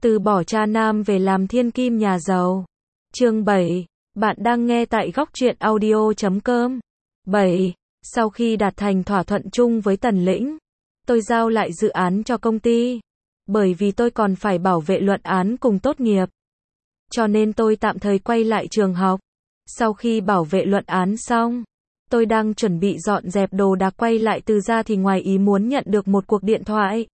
Từ bỏ cha nam về làm thiên kim nhà giàu. Chương 7. Bạn đang nghe tại góc truyện audio.com. 7. Sau khi đạt thành thỏa thuận chung với Tần Lĩnh, tôi giao lại dự án cho công ty. Bởi vì tôi còn phải bảo vệ luận án cùng tốt nghiệp, cho nên tôi tạm thời quay lại trường học. Sau khi bảo vệ luận án xong, tôi đang chuẩn bị dọn dẹp đồ đạc quay lại Từ gia thì ngoài ý muốn nhận được một cuộc điện thoại.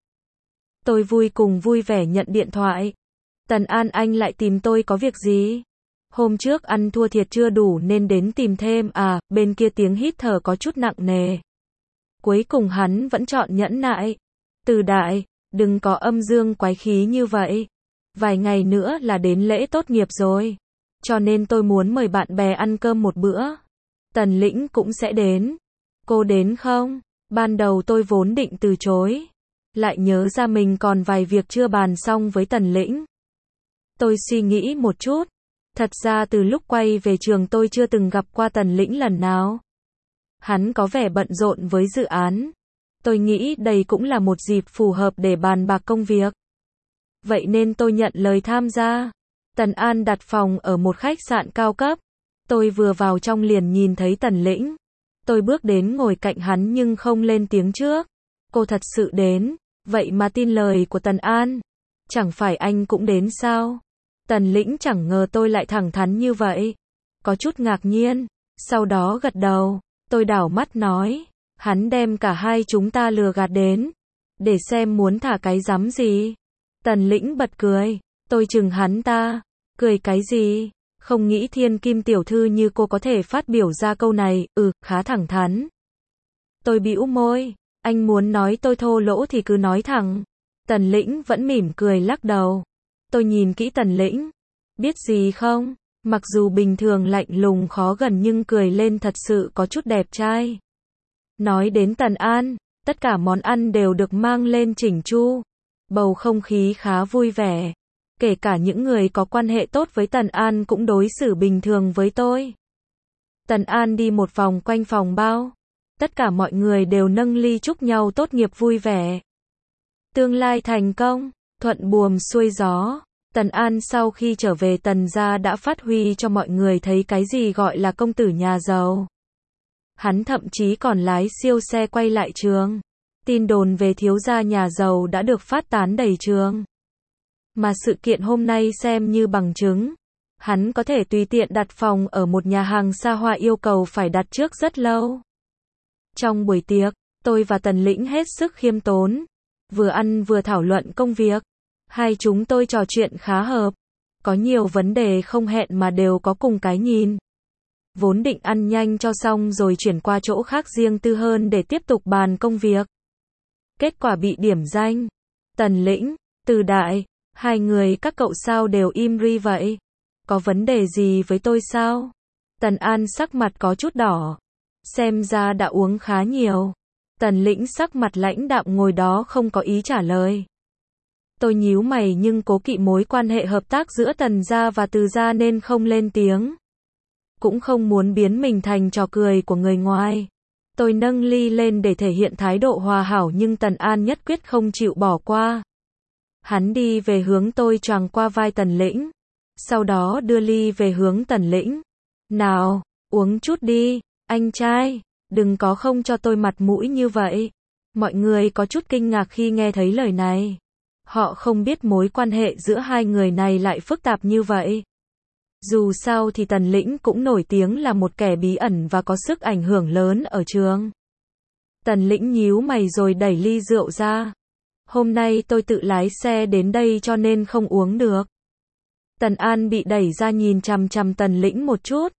Tôi vui vẻ nhận điện thoại. Tần An, anh lại tìm tôi có việc gì? Hôm trước ăn thua thiệt chưa đủ nên đến tìm thêm à? Bên kia tiếng hít thở có chút nặng nề. Cuối cùng hắn vẫn chọn nhẫn nại. Từ đại, đừng có âm dương quái khí như vậy. Vài ngày nữa là đến lễ tốt nghiệp rồi, cho nên tôi muốn mời bạn bè ăn cơm một bữa. Tần Lĩnh cũng sẽ đến. Cô đến không? Ban đầu tôi vốn định từ chối, lại nhớ ra mình còn vài việc chưa bàn xong với Tần Lĩnh. Tôi suy nghĩ một chút. Thật ra từ lúc quay về trường tôi chưa từng gặp qua Tần Lĩnh lần nào. Hắn có vẻ bận rộn với dự án. Tôi nghĩ đây cũng là một dịp phù hợp để bàn bạc công việc. Vậy nên tôi nhận lời tham gia. Tần An đặt phòng ở một khách sạn cao cấp. Tôi vừa vào trong liền nhìn thấy Tần Lĩnh. Tôi bước đến ngồi cạnh hắn nhưng không lên tiếng trước. Cô thật sự đến, vậy mà tin lời của Tần An. Chẳng phải anh cũng đến sao? Tần Lĩnh chẳng ngờ tôi lại thẳng thắn như vậy. Có chút ngạc nhiên, sau đó gật đầu. Tôi đảo mắt nói, hắn đem cả hai chúng ta lừa gạt đến, để xem muốn thả cái rắm gì. Tần Lĩnh bật cười. Tôi chừng hắn ta. Cười cái gì? Không nghĩ thiên kim tiểu thư như cô có thể phát biểu ra câu này. Khá thẳng thắn. Tôi bĩu môi. Anh muốn nói tôi thô lỗ thì cứ nói thẳng. Tần Lĩnh vẫn mỉm cười lắc đầu. Tôi nhìn kỹ Tần Lĩnh. Biết gì không? Mặc dù bình thường lạnh lùng khó gần nhưng cười lên thật sự có chút đẹp trai. Nói đến Tần An, tất cả món ăn đều được mang lên chỉnh chu. Bầu không khí khá vui vẻ. Kể cả những người có quan hệ tốt với Tần An cũng đối xử bình thường với tôi. Tần An đi một vòng quanh phòng bao. Tất cả mọi người đều nâng ly chúc nhau tốt nghiệp vui vẻ. Tương lai thành công, thuận buồm xuôi gió. Tần An sau khi trở về Tần gia đã phát huy cho mọi người thấy cái gì gọi là công tử nhà giàu. Hắn thậm chí còn lái siêu xe quay lại trường. Tin đồn về thiếu gia nhà giàu đã được phát tán đầy trường. Mà sự kiện hôm nay xem như bằng chứng. Hắn có thể tùy tiện đặt phòng ở một nhà hàng xa hoa yêu cầu phải đặt trước rất lâu. Trong buổi tiệc, tôi và Tần Lĩnh hết sức khiêm tốn. Vừa ăn vừa thảo luận công việc. Hai chúng tôi trò chuyện khá hợp. Có nhiều vấn đề không hẹn mà đều có cùng cái nhìn. Vốn định ăn nhanh cho xong rồi chuyển qua chỗ khác riêng tư hơn để tiếp tục bàn công việc. Kết quả bị điểm danh. Tần Lĩnh, Từ đại, hai người các cậu sao đều im ri vậy? Có vấn đề gì với tôi sao? Tần An sắc mặt có chút đỏ. Xem ra đã uống khá nhiều. Tần Lĩnh sắc mặt lãnh đạm ngồi đó không có ý trả lời. Tôi nhíu mày nhưng cố kỵ mối quan hệ hợp tác giữa Tần gia và Từ gia nên không lên tiếng. Cũng không muốn biến mình thành trò cười của người ngoài. Tôi nâng ly lên để thể hiện thái độ hòa hảo nhưng Tần An nhất quyết không chịu bỏ qua. Hắn đi về hướng tôi choàng qua vai Tần Lĩnh. Sau đó đưa ly về hướng Tần Lĩnh. Nào, uống chút đi, anh trai, đừng có không cho tôi mặt mũi như vậy. Mọi người có chút kinh ngạc khi nghe thấy lời này. Họ không biết mối quan hệ giữa hai người này lại phức tạp như vậy. Dù sao thì Tần Lĩnh cũng nổi tiếng là một kẻ bí ẩn và có sức ảnh hưởng lớn ở trường. Tần Lĩnh nhíu mày rồi đẩy ly rượu ra. Hôm nay tôi tự lái xe đến đây cho nên không uống được. Tần An bị đẩy ra nhìn chằm chằm Tần Lĩnh một chút.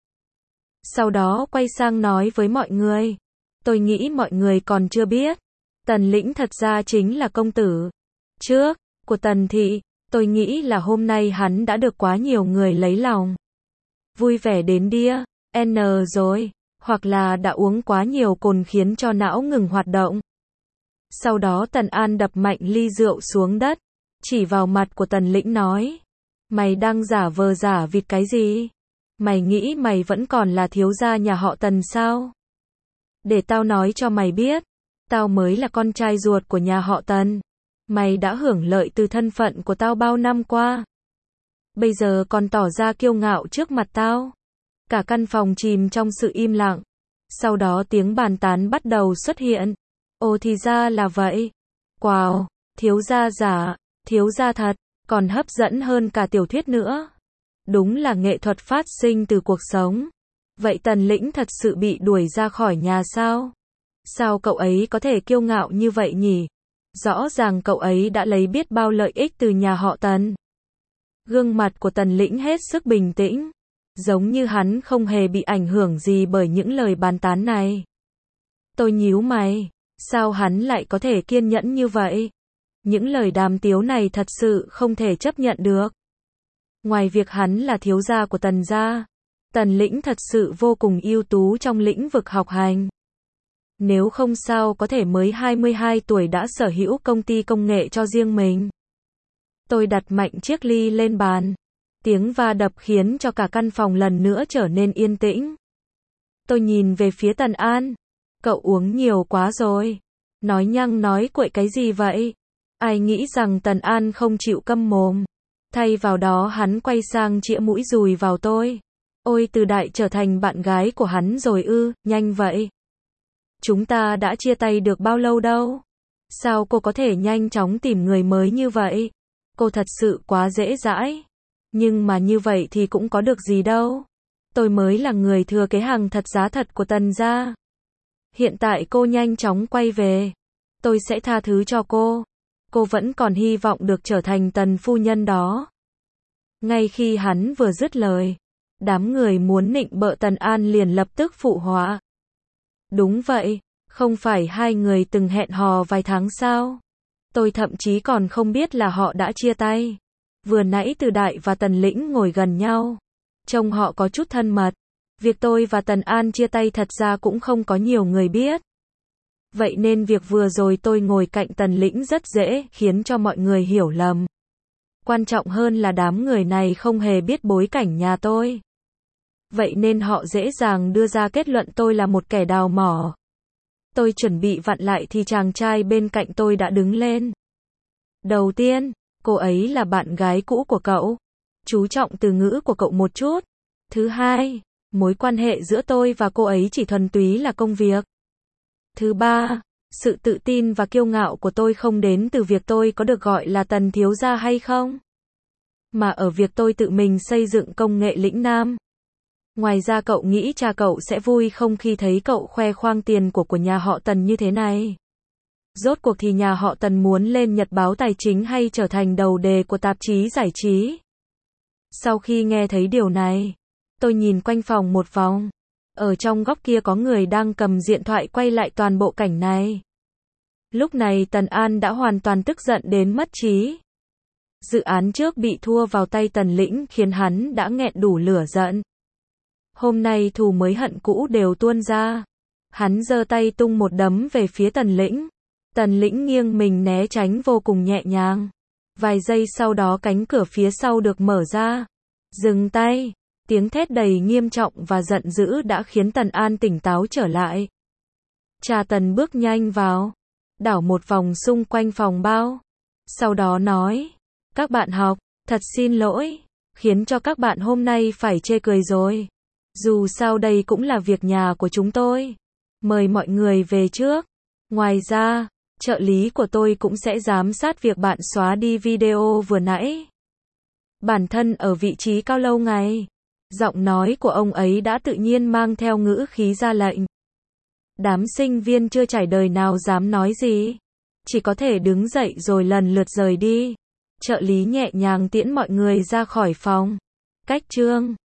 Sau đó quay sang nói với mọi người. Tôi nghĩ mọi người còn chưa biết. Tần Lĩnh thật ra chính là công tử trước của Tần thị. Tôi nghĩ là hôm nay hắn đã được quá nhiều người lấy lòng. Vui vẻ đến đia, N rồi. Hoặc là đã uống quá nhiều cồn khiến cho não ngừng hoạt động. Sau đó Tần An đập mạnh ly rượu xuống đất. Chỉ vào mặt của Tần Lĩnh nói. Mày đang giả vờ giả vịt cái gì? Mày nghĩ mày vẫn còn là thiếu gia nhà họ Tần sao? Để tao nói cho mày biết. Tao mới là con trai ruột của nhà họ Tần. Mày đã hưởng lợi từ thân phận của tao bao năm qua. Bây giờ còn tỏ ra kiêu ngạo trước mặt tao. Cả căn phòng chìm trong sự im lặng. Sau đó tiếng bàn tán bắt đầu xuất hiện. Ồ thì ra là vậy. Wow, thiếu gia giả, thiếu gia thật, còn hấp dẫn hơn cả tiểu thuyết nữa. Đúng là nghệ thuật phát sinh từ cuộc sống. Vậy Tần Lĩnh thật sự bị đuổi ra khỏi nhà sao? Sao cậu ấy có thể kiêu ngạo như vậy nhỉ? Rõ ràng cậu ấy đã lấy biết bao lợi ích từ nhà họ Tần. Gương mặt của Tần Lĩnh hết sức bình tĩnh. Giống như hắn không hề bị ảnh hưởng gì bởi những lời bàn tán này. Tôi nhíu mày. Sao hắn lại có thể kiên nhẫn như vậy? Những lời đàm tiếu này thật sự không thể chấp nhận được. Ngoài việc hắn là thiếu gia của Tần gia, Tần Lĩnh thật sự vô cùng ưu tú trong lĩnh vực học hành. Nếu không sao có thể mới 22 tuổi đã sở hữu công ty công nghệ cho riêng mình. Tôi đặt mạnh chiếc ly lên bàn. Tiếng va đập khiến cho cả căn phòng lần nữa trở nên yên tĩnh. Tôi nhìn về phía Tần An. Cậu uống nhiều quá rồi. Nói nhăng nói cuội cái gì vậy? Ai nghĩ rằng Tần An không chịu câm mồm. Thay vào đó hắn quay sang chĩa mũi dùi vào tôi. Ôi Từ Đại trở thành bạn gái của hắn rồi ư, nhanh vậy. Chúng ta đã chia tay được bao lâu đâu? Sao cô có thể nhanh chóng tìm người mới như vậy? Cô thật sự quá dễ dãi. Nhưng mà như vậy thì cũng có được gì đâu. Tôi mới là người thừa kế hàng thật giá thật của Tần gia. Hiện tại cô nhanh chóng quay về. Tôi sẽ tha thứ cho cô. Cô vẫn còn hy vọng được trở thành Tần phu nhân đó. Ngay khi hắn vừa dứt lời, đám người muốn nịnh bợ Tần An liền lập tức phụ họa. Đúng vậy, không phải hai người từng hẹn hò vài tháng sao? Tôi thậm chí còn không biết là họ đã chia tay. Vừa nãy Từ Đại và Tần Lĩnh ngồi gần nhau. Trông họ có chút thân mật. Việc tôi và Tần An chia tay thật ra cũng không có nhiều người biết. Vậy nên việc vừa rồi tôi ngồi cạnh Tần Lĩnh rất dễ khiến cho mọi người hiểu lầm. Quan trọng hơn là đám người này không hề biết bối cảnh nhà tôi. Vậy nên họ dễ dàng đưa ra kết luận tôi là một kẻ đào mỏ. Tôi chuẩn bị vặn lại thì chàng trai bên cạnh tôi đã đứng lên. Đầu tiên, cô ấy là bạn gái cũ của cậu. Chú trọng từ ngữ của cậu một chút. Thứ hai, mối quan hệ giữa tôi và cô ấy chỉ thuần túy là công việc. Thứ ba, sự tự tin và kiêu ngạo của tôi không đến từ việc tôi có được gọi là Tần thiếu gia hay không, mà ở việc tôi tự mình xây dựng công nghệ lĩnh nam. Ngoài ra cậu nghĩ cha cậu sẽ vui không khi thấy cậu khoe khoang tiền của nhà họ Tần như thế này? Rốt cuộc thì nhà họ Tần muốn lên nhật báo tài chính hay trở thành đầu đề của tạp chí giải trí? Sau khi nghe thấy điều này, tôi nhìn quanh phòng một vòng. Ở trong góc kia có người đang cầm điện thoại quay lại toàn bộ cảnh này. Lúc này Tần An đã hoàn toàn tức giận đến mất trí. Dự án trước bị thua vào tay Tần Lĩnh khiến hắn đã nghẹn đủ lửa giận. Hôm nay thù mới hận cũ đều tuôn ra. Hắn giơ tay tung một đấm về phía Tần Lĩnh. Tần Lĩnh nghiêng mình né tránh vô cùng nhẹ nhàng. Vài giây sau đó cánh cửa phía sau được mở ra. Dừng tay. Tiếng thét đầy nghiêm trọng và giận dữ đã khiến Tần An tỉnh táo trở lại. Cha Tần bước nhanh vào. Đảo một vòng xung quanh phòng bao. Sau đó nói. Các bạn học, thật xin lỗi. Khiến cho các bạn hôm nay phải chê cười rồi. Dù sao đây cũng là việc nhà của chúng tôi. Mời mọi người về trước. Ngoài ra, trợ lý của tôi cũng sẽ giám sát việc bạn xóa đi video vừa nãy. Bản thân ở vị trí cao lâu ngày. Giọng nói của ông ấy đã tự nhiên mang theo ngữ khí ra lệnh. Đám sinh viên chưa trải đời nào dám nói gì. Chỉ có thể đứng dậy rồi lần lượt rời đi. Trợ lý nhẹ nhàng tiễn mọi người ra khỏi phòng. Cách chương